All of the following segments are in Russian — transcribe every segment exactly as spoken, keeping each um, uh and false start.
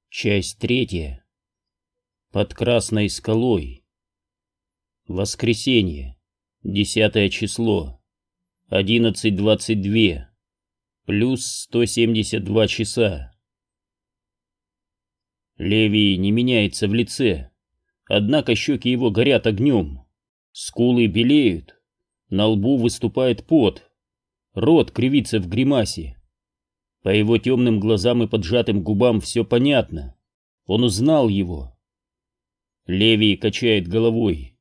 Часть третья. Под Красной скалой. Воскресенье. Десятое число. Одиннадцать двадцать два. Плюс сто семьдесят два часа. Леви не меняется в лице, однако щеки его горят огнем, скулы белеют, на лбу выступает пот, рот кривится в гримасе. По его темным глазам и поджатым губам все понятно. Он узнал его. Леви качает головой.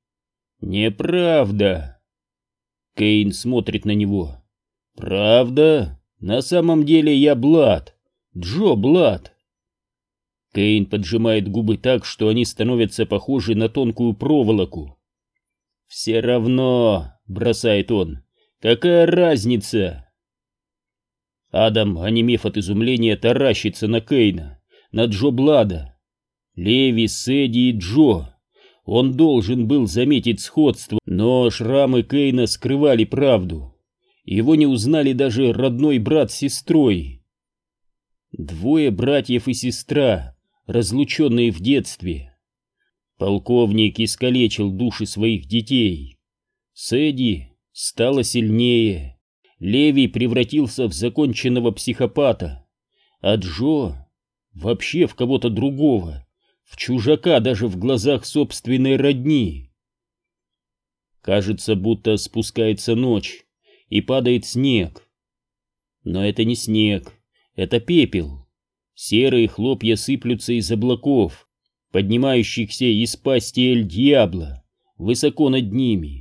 «Неправда!» Кейн смотрит на него. «Правда? На самом деле я Блад. Джо Блад!» Кейн поджимает губы так, что они становятся похожи на тонкую проволоку. «Все равно!» — бросает он. «Какая разница?» Адам, онемев от изумления, таращится на Кейна, на Джо Блада. Леви, Сэдди и Джо. Он должен был заметить сходство, но шрамы Кейна скрывали правду. Его не узнали даже родной брат с сестрой. Двое братьев и сестра, разлученные в детстве. Полковник искалечил души своих детей. Сэдди стала сильнее. Леви превратился в законченного психопата, а Джо вообще в кого-то другого, в чужака даже в глазах собственной родни. Кажется, будто спускается ночь и падает снег. Но это не снег, это пепел. Серые хлопья сыплются из облаков, поднимающихся из пасти Эль-Дьябло, высоко над ними.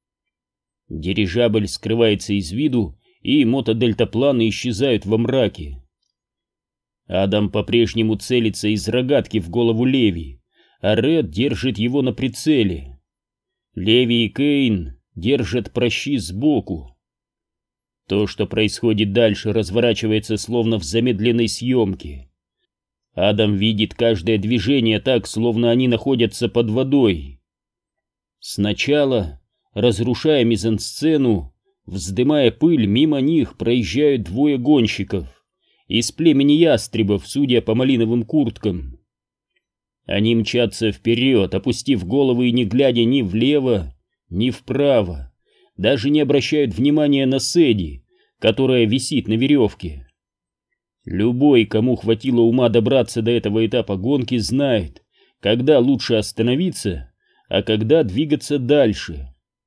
Дирижабль скрывается из виду, и мотодельтапланы исчезают во мраке. Адам по-прежнему целится из рогатки в голову Леви, а Ред держит его на прицеле. Леви и Кейн держат пращи сбоку. То, что происходит дальше, разворачивается словно в замедленной съемке. Адам видит каждое движение так, словно они находятся под водой. Сначала, разрушая мизансцену, вздымая пыль, мимо них проезжают двое гонщиков из племени ястребов, судя по малиновым курткам. Они мчатся вперед, опустив головы и не глядя ни влево, ни вправо, даже не обращают внимания на Сэдди, которая висит на веревке. Любой, кому хватило ума добраться до этого этапа гонки, знает, когда лучше остановиться, а когда двигаться дальше.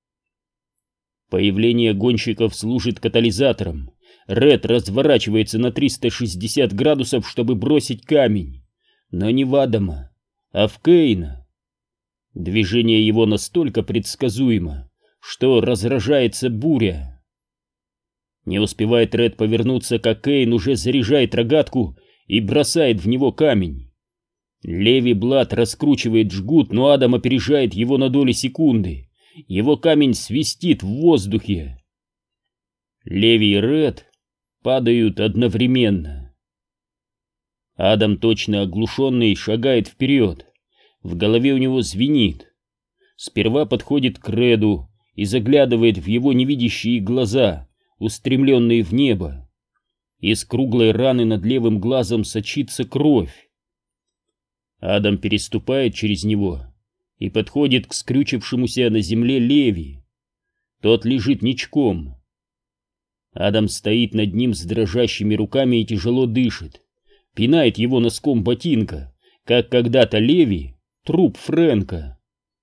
Появление гонщиков служит катализатором. Ред разворачивается на триста шестьдесят градусов, чтобы бросить камень. Но не в Адама, а в Кейна. Движение его настолько предсказуемо, что разражается буря. Не успевает Ред повернуться, как Кейн уже заряжает рогатку и бросает в него камень. Леви Блад раскручивает жгут, но Адам опережает его на доли секунды. Его камень свистит в воздухе. Леви и Ред падают одновременно. Адам, точно оглушенный, шагает вперед. В голове у него звенит. Сперва подходит к Реду и заглядывает в его невидящие глаза, устремленные в небо. Из круглой раны над левым глазом сочится кровь. Адам переступает через него и подходит к скрючившемуся на земле Леви. Тот лежит ничком. Адам стоит над ним с дрожащими руками и тяжело дышит, пинает его носком ботинка, как когда-то Леви труп Фрэнка.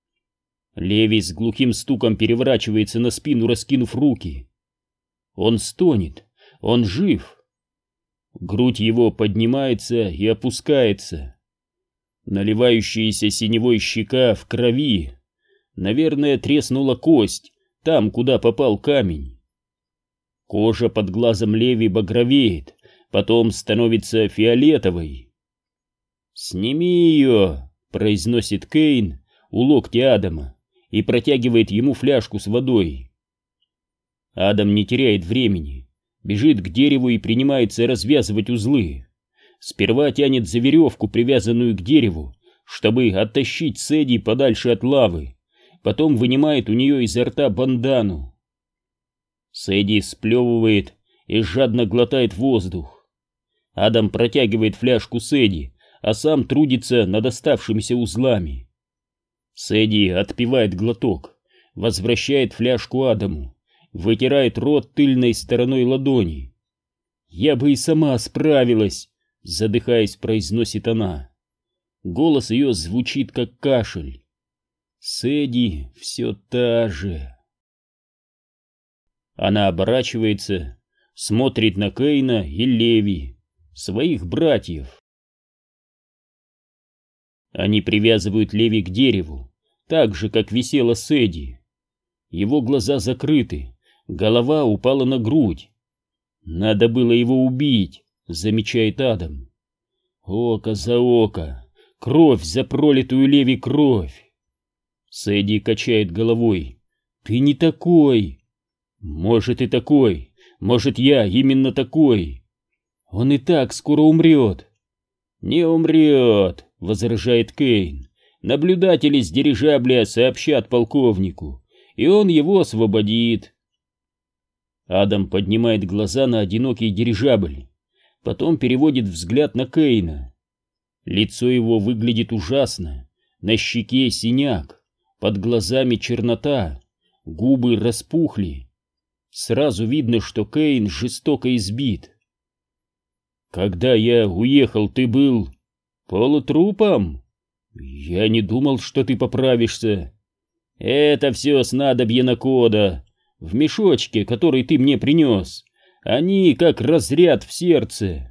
Леви с глухим стуком переворачивается на спину, раскинув руки. Он стонет, он жив. Грудь его поднимается и опускается. Наливающаяся синевой щека в крови. Наверное, треснула кость там, куда попал камень. Кожа под глазом Леви багровеет, потом становится фиолетовой. «Сними ее!» — произносит Кейн у локтя Адама и протягивает ему фляжку с водой. Адам не теряет времени, бежит к дереву и принимается развязывать узлы. Сперва тянет за веревку, привязанную к дереву, чтобы оттащить Сэдди подальше от лавы, потом вынимает у нее изо рта бандану. Сэдди сплевывает и жадно глотает воздух. Адам протягивает фляжку Сэдди, а сам трудится над оставшимися узлами. Сэдди отпивает глоток, возвращает фляжку Адаму, вытирает рот тыльной стороной ладони. «Я бы и сама справилась», — задыхаясь, произносит она. Голос ее звучит как кашель. Сэдди все та же. Она оборачивается, смотрит на Кейна и Леви, своих братьев. Они привязывают Леви к дереву, так же, как висела Сэдди. Его глаза закрыты, голова упала на грудь. «Надо было его убить», — замечает Адам. «Око за око, кровь за пролитую Леви кровь». Сэдди качает головой. «Ты не такой». «Может, и такой, может, я именно такой. Он и так скоро умрет». «Не умрет», — возражает Кейн. «Наблюдатели с дирижабля сообщат полковнику, и он его освободит». Адам поднимает глаза на одинокий дирижабль, потом переводит взгляд на Кейна. Лицо его выглядит ужасно, на щеке синяк, под глазами чернота, губы распухли. Сразу видно, что Кейн жестоко избит. «Когда я уехал, ты был полутрупом? Я не думал, что ты поправишься. Это все снадобье Накода, в мешочке, который ты мне принес. Они как разряд в сердце».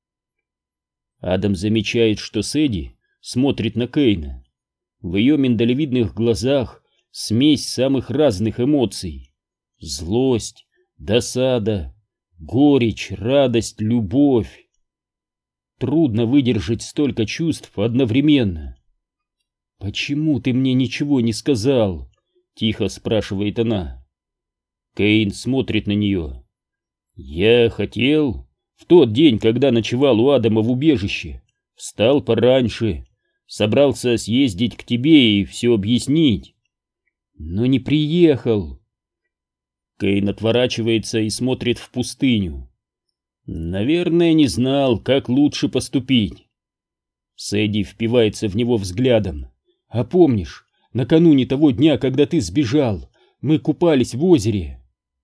Адам замечает, что Сэдди смотрит на Кейна. В ее миндалевидных глазах смесь самых разных эмоций. Злость, досада, горечь, радость, любовь. Трудно выдержать столько чувств одновременно. «Почему ты мне ничего не сказал?» — тихо спрашивает она. Кейн смотрит на нее. «Я хотел, в тот день, когда ночевал у Адама в убежище, встал пораньше, собрался съездить к тебе и все объяснить, но не приехал». Кейн отворачивается и смотрит в пустыню. «Наверное, не знал, как лучше поступить». Сэдди впивается в него взглядом. «А помнишь, накануне того дня, когда ты сбежал, мы купались в озере?»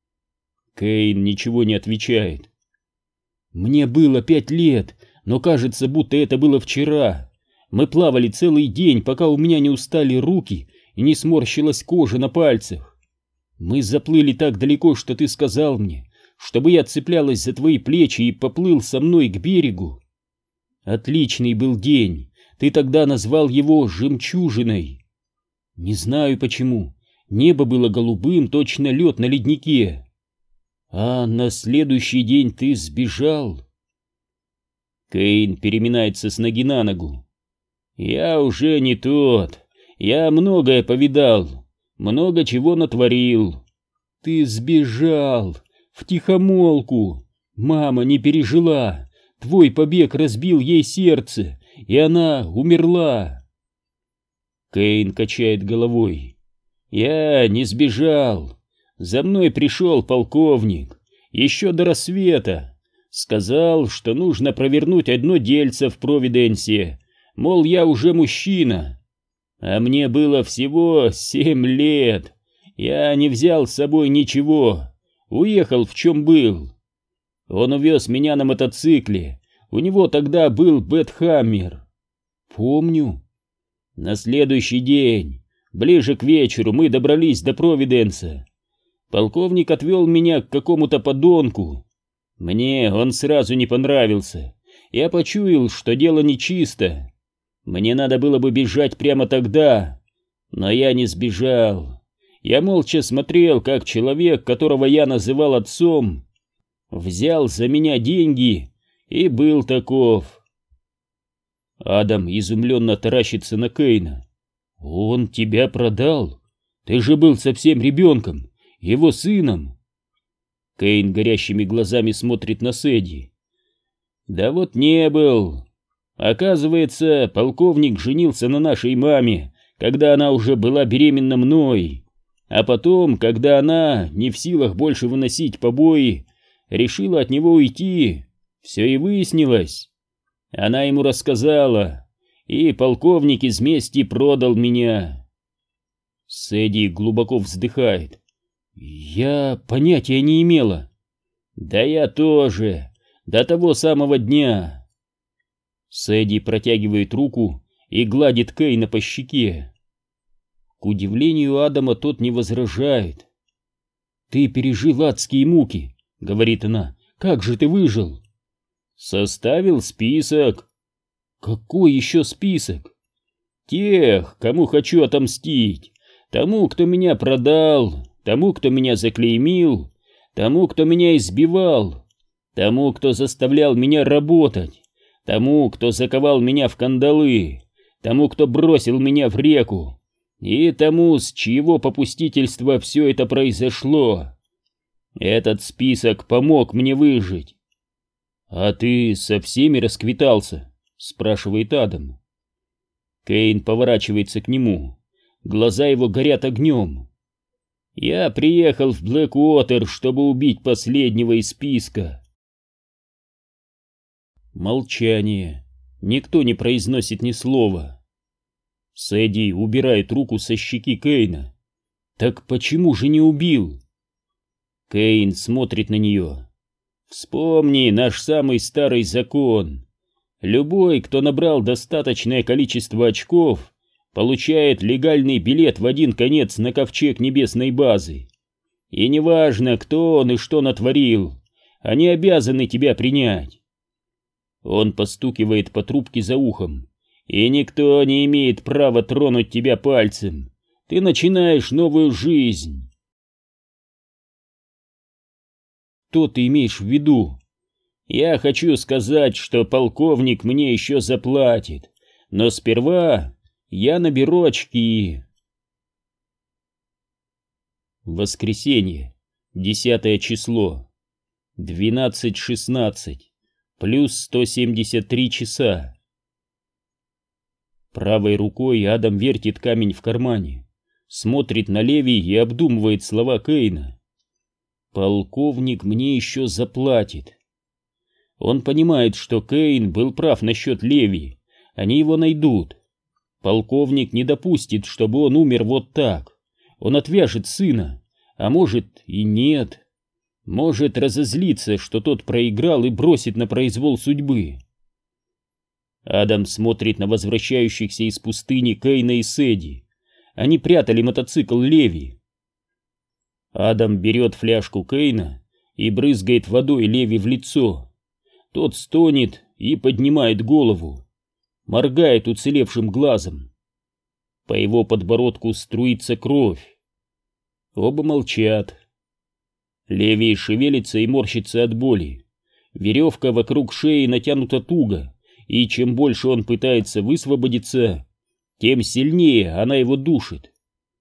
Кейн ничего не отвечает. «Мне было пять лет, но кажется, будто это было вчера. Мы плавали целый день, пока у меня не устали руки и не сморщилась кожа на пальцах. Мы заплыли так далеко, что ты сказал мне, чтобы я цеплялась за твои плечи и поплыл со мной к берегу. Отличный был день, ты тогда назвал его жемчужиной. Не знаю почему, небо было голубым, точно лед на леднике. А на следующий день ты сбежал». Кейн переминается с ноги на ногу. «Я уже не тот, я многое повидал, много чего натворил. Ты сбежал, втихомолку. Мама не пережила, твой побег разбил ей сердце, и она умерла». Кейн качает головой. «Я не сбежал. За мной пришел полковник, еще до рассвета. Сказал, что нужно провернуть одно дельце в Провиденсе, мол, я уже мужчина. А мне было всего семь лет. Я не взял с собой ничего, уехал в чем был. Он увез меня на мотоцикле, у него тогда был Бэтхаммер». «Помню». «На следующий день, ближе к вечеру, мы добрались до Провиденса. Полковник отвел меня к какому-то подонку. Мне он сразу не понравился. Я почуял, что дело нечисто. Мне надо было бы бежать прямо тогда, но я не сбежал. Я молча смотрел, как человек, которого я называл отцом, взял за меня деньги и был таков». Адам изумленно таращится на Кейна. «Он тебя продал? Ты же был совсем ребенком, его сыном». Кейн горящими глазами смотрит на Сэдди. «Да вот не был. Оказывается, полковник женился на нашей маме, когда она уже была беременна мной. А потом, когда она, не в силах больше выносить побои, решила от него уйти, все и выяснилось. Она ему рассказала, и полковник из мести продал меня. Сэдди глубоко вздыхает. Я понятия не имела. Да я тоже, до того самого дня. Сэдди протягивает руку и гладит Кейна по щеке. К удивлению Адама тот не возражает. «Ты пережил адские муки», — говорит она. «Как же ты выжил?» «Составил список». «Какой еще список?» «Тех, кому хочу отомстить. Тому, кто меня продал, тому, кто меня заклеймил, тому, кто меня избивал, тому, кто заставлял меня работать, тому, кто заковал меня в кандалы, тому, кто бросил меня в реку, и тому, с чьего попустительства все это произошло. Этот список помог мне выжить». «А ты со всеми расквитался?» — спрашивает Адам. Кейн поворачивается к нему. Глаза его горят огнем. «Я приехал в Блэквотер, чтобы убить последнего из списка». Молчание. Никто не произносит ни слова. Сэдди убирает руку со щеки Кейна. «Так почему же не убил?» Кейн смотрит на нее. «Вспомни наш самый старый закон. Любой, кто набрал достаточное количество очков, получает легальный билет в один конец на ковчег небесной базы. И неважно, кто он и что натворил, они обязаны тебя принять». Он постукивает по трубке за ухом. «И никто не имеет права тронуть тебя пальцем. Ты начинаешь новую жизнь». «Что ты имеешь в виду?» «Я хочу сказать, что полковник мне еще заплатит, но сперва я наберу очки». Воскресенье, десятое число, двенадцать шестнадцать, плюс сто семьдесят три часа. Правой рукой Адам вертит камень в кармане, смотрит на Леви и обдумывает слова Кейна. «Полковник мне еще заплатит». Он понимает, что Кейн был прав насчет Леви, они его найдут. Полковник не допустит, чтобы он умер вот так. Он отвяжет сына, а может и нет. Может разозлиться, что тот проиграл, и бросит на произвол судьбы. Адам смотрит на возвращающихся из пустыни Кейна и Сэдди. Они прятали мотоцикл Леви. Адам берет фляжку Кейна и брызгает водой Леви в лицо. Тот стонет и поднимает голову, моргает уцелевшим глазом. По его подбородку струится кровь. Оба молчат. Леви шевелится и морщится от боли. Веревка вокруг шеи натянута туго, и чем больше он пытается высвободиться, тем сильнее она его душит.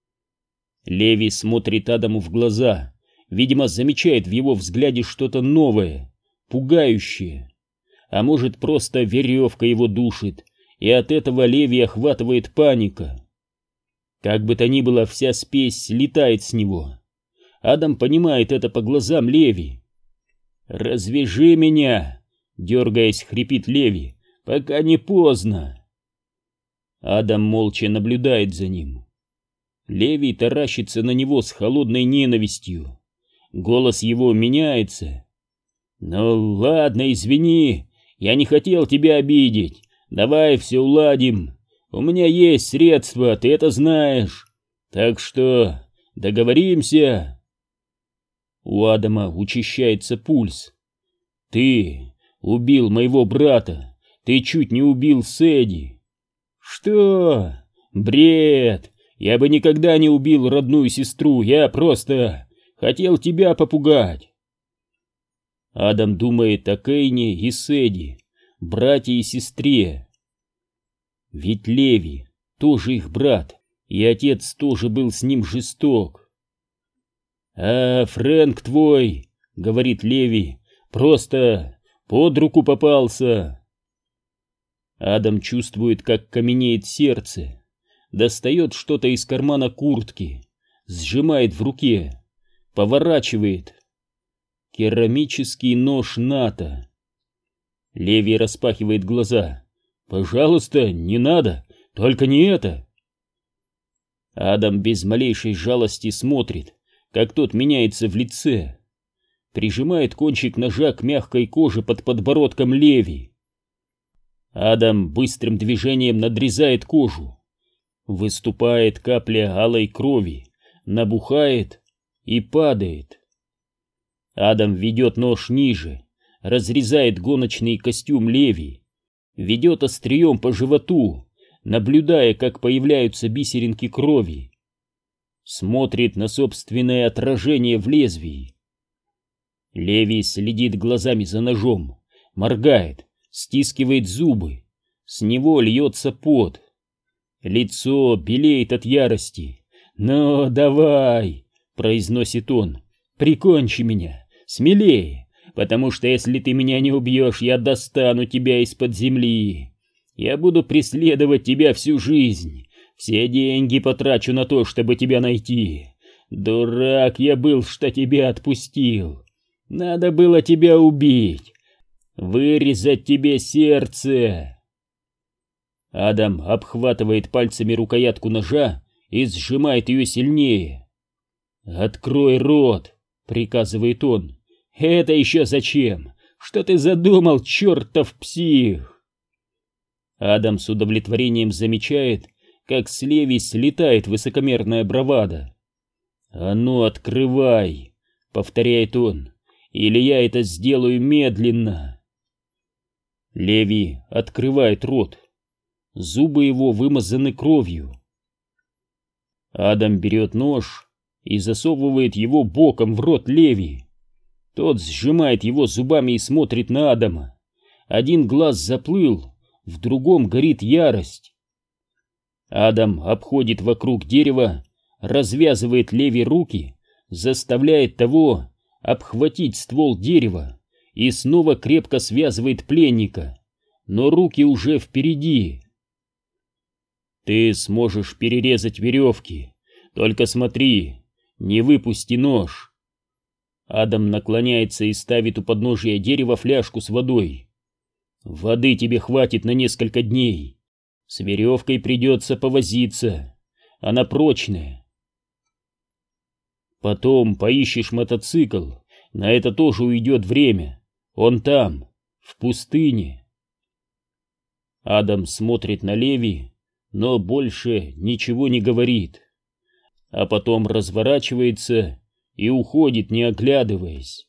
Леви смотрит Адаму в глаза, видимо, замечает в его взгляде что-то новое, пугающее. А может, просто веревка его душит, и от этого Леви охватывает паника. Как бы то ни было, вся спесь слетает с него. Адам понимает это по глазам Леви. «Развяжи меня!» — дергаясь, хрипит Леви. «Пока не поздно!» Адам молча наблюдает за ним. Леви таращится на него с холодной ненавистью. Голос его меняется. «Ну ладно, извини, я не хотел тебя обидеть. Давай все уладим. У меня есть средства, ты это знаешь. Так что договоримся?» У Адама учащается пульс. «Ты убил моего брата. Ты чуть не убил Сэдди». «Что? Бред! Я бы никогда не убил родную сестру. Я просто хотел тебя попугать». Адам думает о Кейне и Сэдди, брате и сестре. Ведь Леви тоже их брат, и отец тоже был с ним жесток. «А Фрэнк твой, — говорит Леви, — просто под руку попался». Адам чувствует, как каменеет сердце, достает что-то из кармана куртки, сжимает в руке, поворачивает. Керамический нож НАТО. Леви распахивает глаза. «Пожалуйста, не надо, только не это!» Адам без малейшей жалости смотрит, как тот меняется в лице. Прижимает кончик ножа к мягкой коже под подбородком Леви. Адам быстрым движением надрезает кожу. Выступает капля алой крови, набухает и падает. Адам ведет нож ниже, разрезает гоночный костюм Леви, ведет острием по животу, наблюдая, как появляются бисеринки крови. Смотрит на собственное отражение в лезвии. Леви следит глазами за ножом, моргает, стискивает зубы, с него льется пот. Лицо белеет от ярости. «Ну, давай!» — произносит он. «Прикончи меня, смелее, потому что если ты меня не убьешь, я достану тебя из-под земли. Я буду преследовать тебя всю жизнь, все деньги потрачу на то, чтобы тебя найти. Дурак я был, что тебя отпустил. Надо было тебя убить, вырезать тебе сердце». Адам обхватывает пальцами рукоятку ножа и сжимает ее сильнее. «Открой рот!» — приказывает он. «Это еще зачем? Что ты задумал, чертов псих?» Адам с удовлетворением замечает, как с Леви слетает высокомерная бравада. «А ну, открывай!» — повторяет он. «Или я это сделаю медленно!» Леви открывает рот. Зубы его вымазаны кровью. Адам берет нож и засовывает его боком в рот Леви. Тот сжимает его зубами и смотрит на Адама. Один глаз заплыл, в другом горит ярость. Адам обходит вокруг дерева, развязывает Леви руки, заставляет того обхватить ствол дерева и снова крепко связывает пленника, но руки уже впереди. «Ты сможешь перерезать веревки, только смотри, не выпусти нож». Адам наклоняется и ставит у подножия дерева фляжку с водой. «Воды тебе хватит на несколько дней. С веревкой придется повозиться, она прочная. Потом поищешь мотоцикл, на это тоже уйдет время. Он там, в пустыне». Адам смотрит на Леви, но больше ничего не говорит, а потом разворачивается и уходит, не оглядываясь.